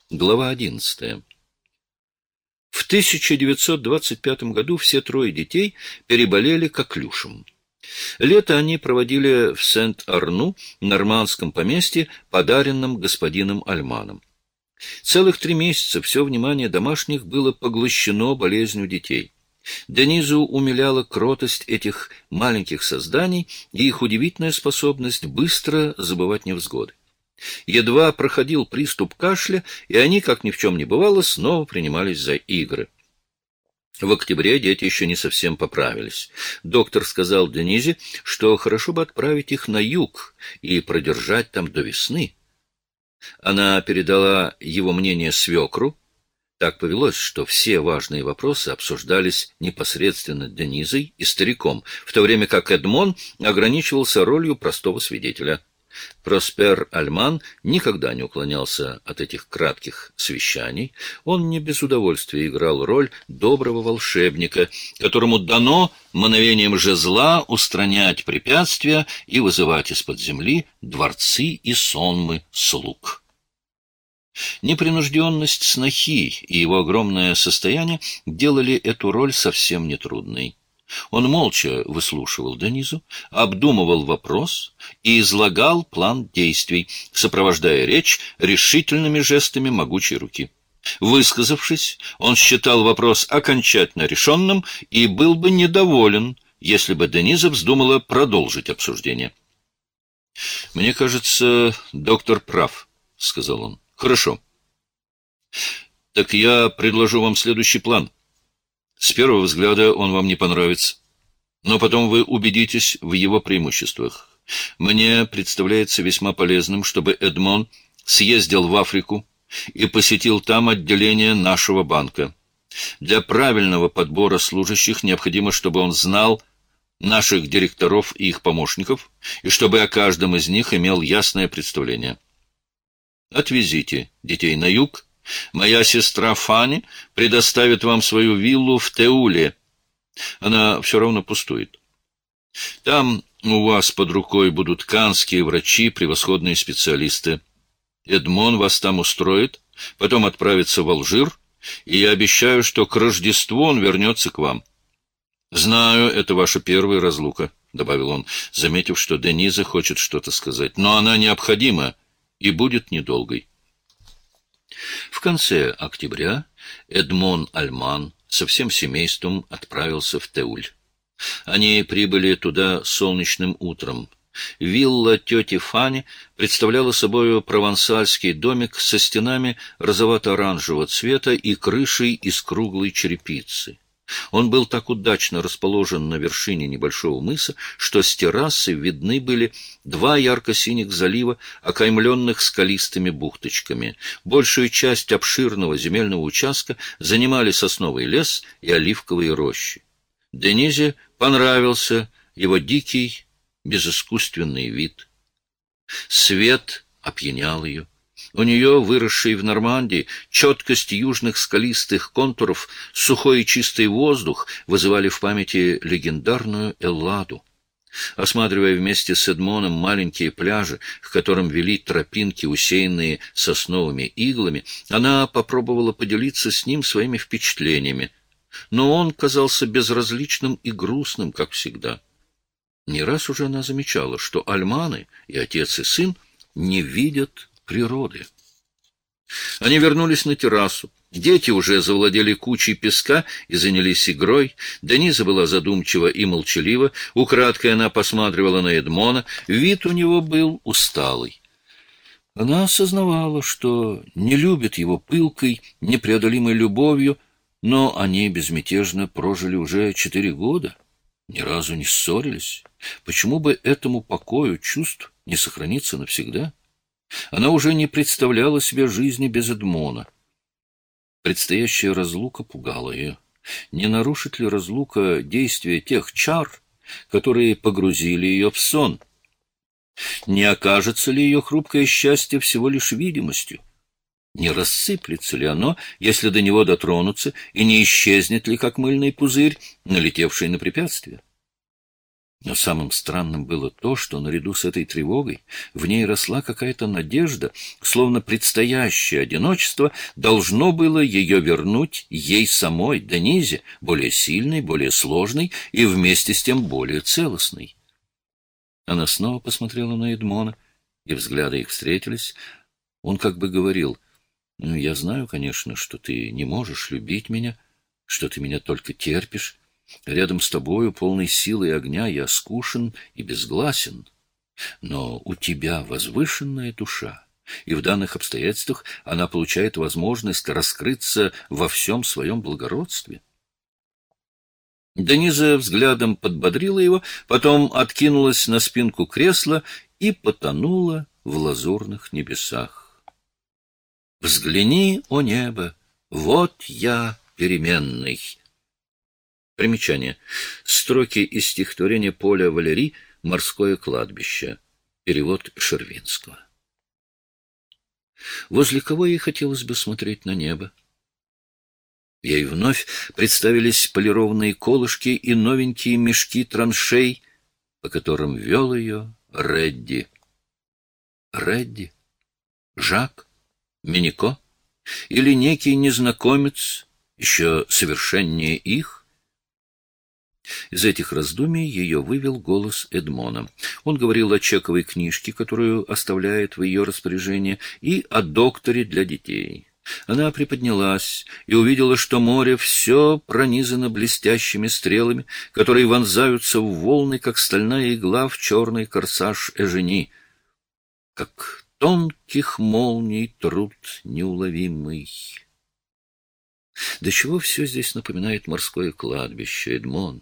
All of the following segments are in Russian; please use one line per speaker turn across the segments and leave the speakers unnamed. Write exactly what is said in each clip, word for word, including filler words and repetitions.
Глава одиннадцатая. В тысяча девятьсот двадцать пятом году все трое детей переболели коклюшем. Лето они проводили в Сент-Арну, нормандском поместье, подаренном господином Альманом. Целых три месяца все внимание домашних было поглощено болезнью детей. Денизу умиляла кротость этих маленьких созданий и их удивительная способность быстро забывать невзгоды. Едва проходил приступ кашля, и они, как ни в чем не бывало, снова принимались за игры. В октябре дети еще не совсем поправились. Доктор сказал Денизе, что хорошо бы отправить их на юг и продержать там до весны. Она передала его мнение свекру. Так повелось, что все важные вопросы обсуждались непосредственно Денизой и стариком, в то время как Эдмон ограничивался ролью простого свидетеля. Проспер Альман никогда не уклонялся от этих кратких совещаний. Он не без удовольствия играл роль доброго волшебника, которому дано мановением жезла устранять препятствия и вызывать из-под земли дворцы и сонмы слуг. Непринужденность снохи и его огромное состояние делали эту роль совсем нетрудной. Он молча выслушивал Денизу, обдумывал вопрос и излагал план действий, сопровождая речь решительными жестами могучей руки. Высказавшись, он считал вопрос окончательно решенным и был бы недоволен, если бы Дениза вздумала продолжить обсуждение. — Мне кажется, доктор прав, — сказал он. — Хорошо. Так я предложу вам следующий план. С первого взгляда он вам не понравится, но потом вы убедитесь в его преимуществах. Мне представляется весьма полезным, чтобы Эдмон съездил в Африку и посетил там отделение нашего банка. Для правильного подбора служащих необходимо, чтобы он знал наших директоров и их помощников, и чтобы о каждом из них имел ясное представление. Отвезите детей на юг. Моя сестра Фанни предоставит вам свою виллу в Теуле. Она все равно пустует. Там у вас под рукой будут канские врачи, превосходные специалисты. Эдмон вас там устроит, потом отправится в Алжир, и я обещаю, что к Рождеству он вернется к вам. Знаю, это ваша первая разлука, — добавил он, заметив, что Дениза хочет что-то сказать, — но она необходима и будет недолгой. В конце октября Эдмон Альман со всем семейством отправился в Теуль. Они прибыли туда солнечным утром. Вилла тети Фани представляла собой провансальский домик со стенами розовато-оранжевого цвета и крышей из круглой черепицы. Он был так удачно расположен на вершине небольшого мыса, что с террасы видны были два ярко-синих залива, окаймленных скалистыми бухточками. Большую часть обширного земельного участка занимали сосновый лес и оливковые рощи. Денизе понравился его дикий, безыскусственный вид. Свет опьянял ее. У нее, выросшей в Нормандии, четкость южных скалистых контуров, сухой и чистый воздух вызывали в памяти легендарную Элладу. Осматривая вместе с Эдмоном маленькие пляжи, к которым вели тропинки, усеянные сосновыми иглами, она попробовала поделиться с ним своими впечатлениями. Но он казался безразличным и грустным, как всегда. Не раз уже она замечала, что Альманы, и отец, и сын, не видят природы. Они вернулись на террасу. Дети уже завладели кучей песка и занялись игрой. Дениза была задумчива и молчалива. Украдкой она посматривала на Эдмона. Вид у него был усталый. Она осознавала, что не любит его пылкой, непреодолимой любовью, но они безмятежно прожили уже четыре года, ни разу не ссорились. Почему бы этому покою чувств не сохраниться навсегда? Она уже не представляла себе жизни без Эдмона. Предстоящая разлука пугала ее. Не нарушит ли разлука действия тех чар, которые погрузили ее в сон? Не окажется ли ее хрупкое счастье всего лишь видимостью? Не рассыплется ли оно, если до него дотронуться, и не исчезнет ли, как мыльный пузырь, налетевший на препятствие? Но самым странным было то, что наряду с этой тревогой в ней росла какая-то надежда, словно предстоящее одиночество должно было ее вернуть ей самой, Денизе, более сильной, более сложной и вместе с тем более целостной. Она снова посмотрела на Эдмона, и взгляды их встретились. Он как бы говорил: «Ну, я знаю, конечно, что ты не можешь любить меня, что ты меня только терпишь. Рядом с тобою, полной силы и огня, я скушен и безгласен. Но у тебя возвышенная душа, и в данных обстоятельствах она получает возможность раскрыться во всем своем благородстве». Дениза взглядом подбодрила его, потом откинулась на спинку кресла и потонула в лазурных небесах. «Взгляни, о небо, вот я переменный». Примечание. Строки из стихотворения Поля Валери «Морское кладбище». Перевод Шервинского. Возле кого ей хотелось бы смотреть на небо? Ей вновь представились полированные колышки и новенькие мешки траншей, по которым вел ее Редди. Редди? Жак? Минико? Или некий незнакомец, еще совершеннее их? Из этих раздумий ее вывел голос Эдмона. Он говорил о чековой книжке, которую оставляет в ее распоряжении, и о докторе для детей. Она приподнялась и увидела, что море все пронизано блестящими стрелами, которые вонзаются в волны, как стальная игла в черный корсаж Эжени, как тонких молний труд неуловимый. До чего все здесь напоминает морское кладбище, Эдмон?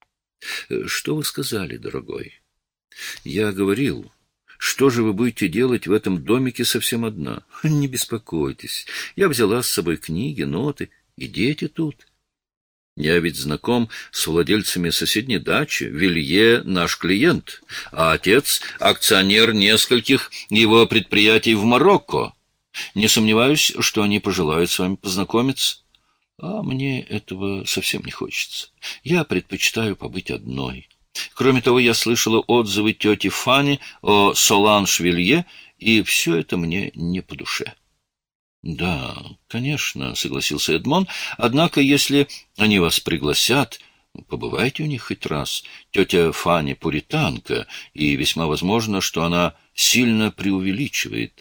Что вы сказали, дорогой? Я говорил, что же вы будете делать в этом домике совсем одна? Не беспокойтесь, я взяла с собой книги, ноты, и дети тут. Я ведь знаком с владельцами соседней дачи, Вилье наш клиент, а отец — акционер нескольких его предприятий в Марокко. Не сомневаюсь, что они пожелают с вами познакомиться. А мне этого совсем не хочется. Я предпочитаю побыть одной. Кроме того, я слышала отзывы тети Фани о Соланж Вилье, и все это мне не по душе. — Да, конечно, — согласился Эдмон, — однако, если они вас пригласят, побывайте у них хоть раз. Тетя Фани пуританка, и весьма возможно, что она сильно преувеличивает.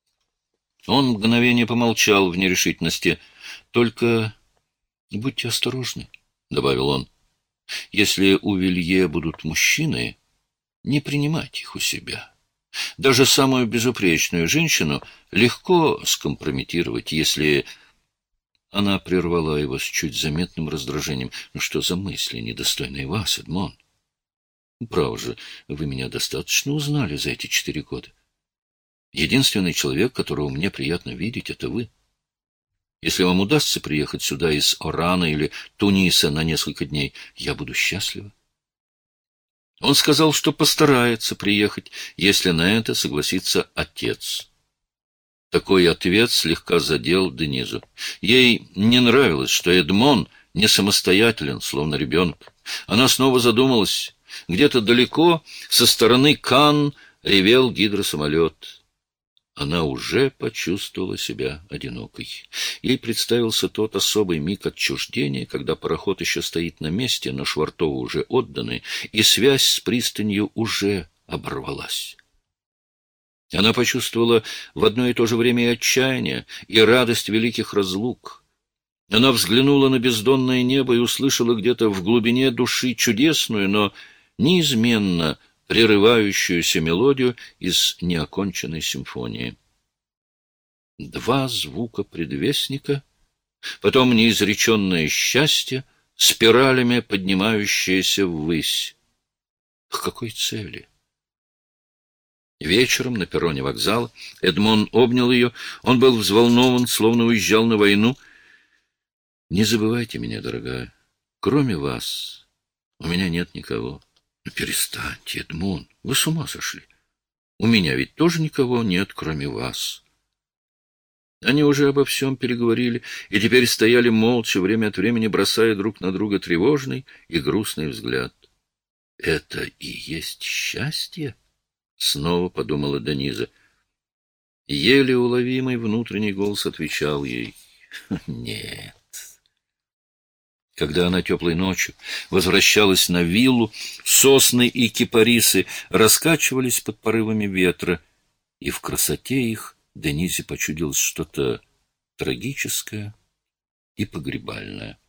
Он мгновение помолчал в нерешительности. — Только будьте осторожны, — добавил он. — Если у Вилье будут мужчины, не принимайте их у себя. Даже самую безупречную женщину легко скомпрометировать, если... Она прервала его с чуть заметным раздражением. — Ну что за мысли, недостойные вас, Эдмон? Право же, вы меня достаточно узнали за эти четыре года. Единственный человек, которого мне приятно видеть, — это вы. Если вам удастся приехать сюда из Орана или Туниса на несколько дней, я буду счастлива. Он сказал, что постарается приехать, если на это согласится отец. Такой ответ слегка задел Денизу. Ей не нравилось, что Эдмон не самостоятелен, словно ребенок. Она снова задумалась. Где-то далеко, со стороны Канн, ревел гидросамолет. Она уже почувствовала себя одинокой. Ей представился тот особый миг отчуждения, когда пароход еще стоит на месте, но швартовы уже отданы, и связь с пристанью уже оборвалась. Она почувствовала в одно и то же время и отчаяние, и радость великих разлук. Она взглянула на бездонное небо и услышала где-то в глубине души чудесную, но неизменно прерывающуюся мелодию из неоконченной симфонии. Два звука предвестника, потом неизреченное счастье, спиралями поднимающееся ввысь. К какой цели? Вечером на перроне вокзала Эдмон обнял ее. Он был взволнован, словно уезжал на войну. — Не забывайте меня, дорогая. Кроме вас у меня нет никого. — Ну, перестаньте, Эдмон, вы с ума сошли. У меня ведь тоже никого нет, кроме вас. Они уже обо всем переговорили, и теперь стояли молча, время от времени бросая друг на друга тревожный и грустный взгляд. это и есть счастье? Снова подумала Дениза. Еле уловимый внутренний голос отвечал ей: нет. Когда она теплой ночью возвращалась на виллу, сосны и кипарисы раскачивались под порывами ветра, и в красоте их Денизе почудилось что-то трагическое и погребальное.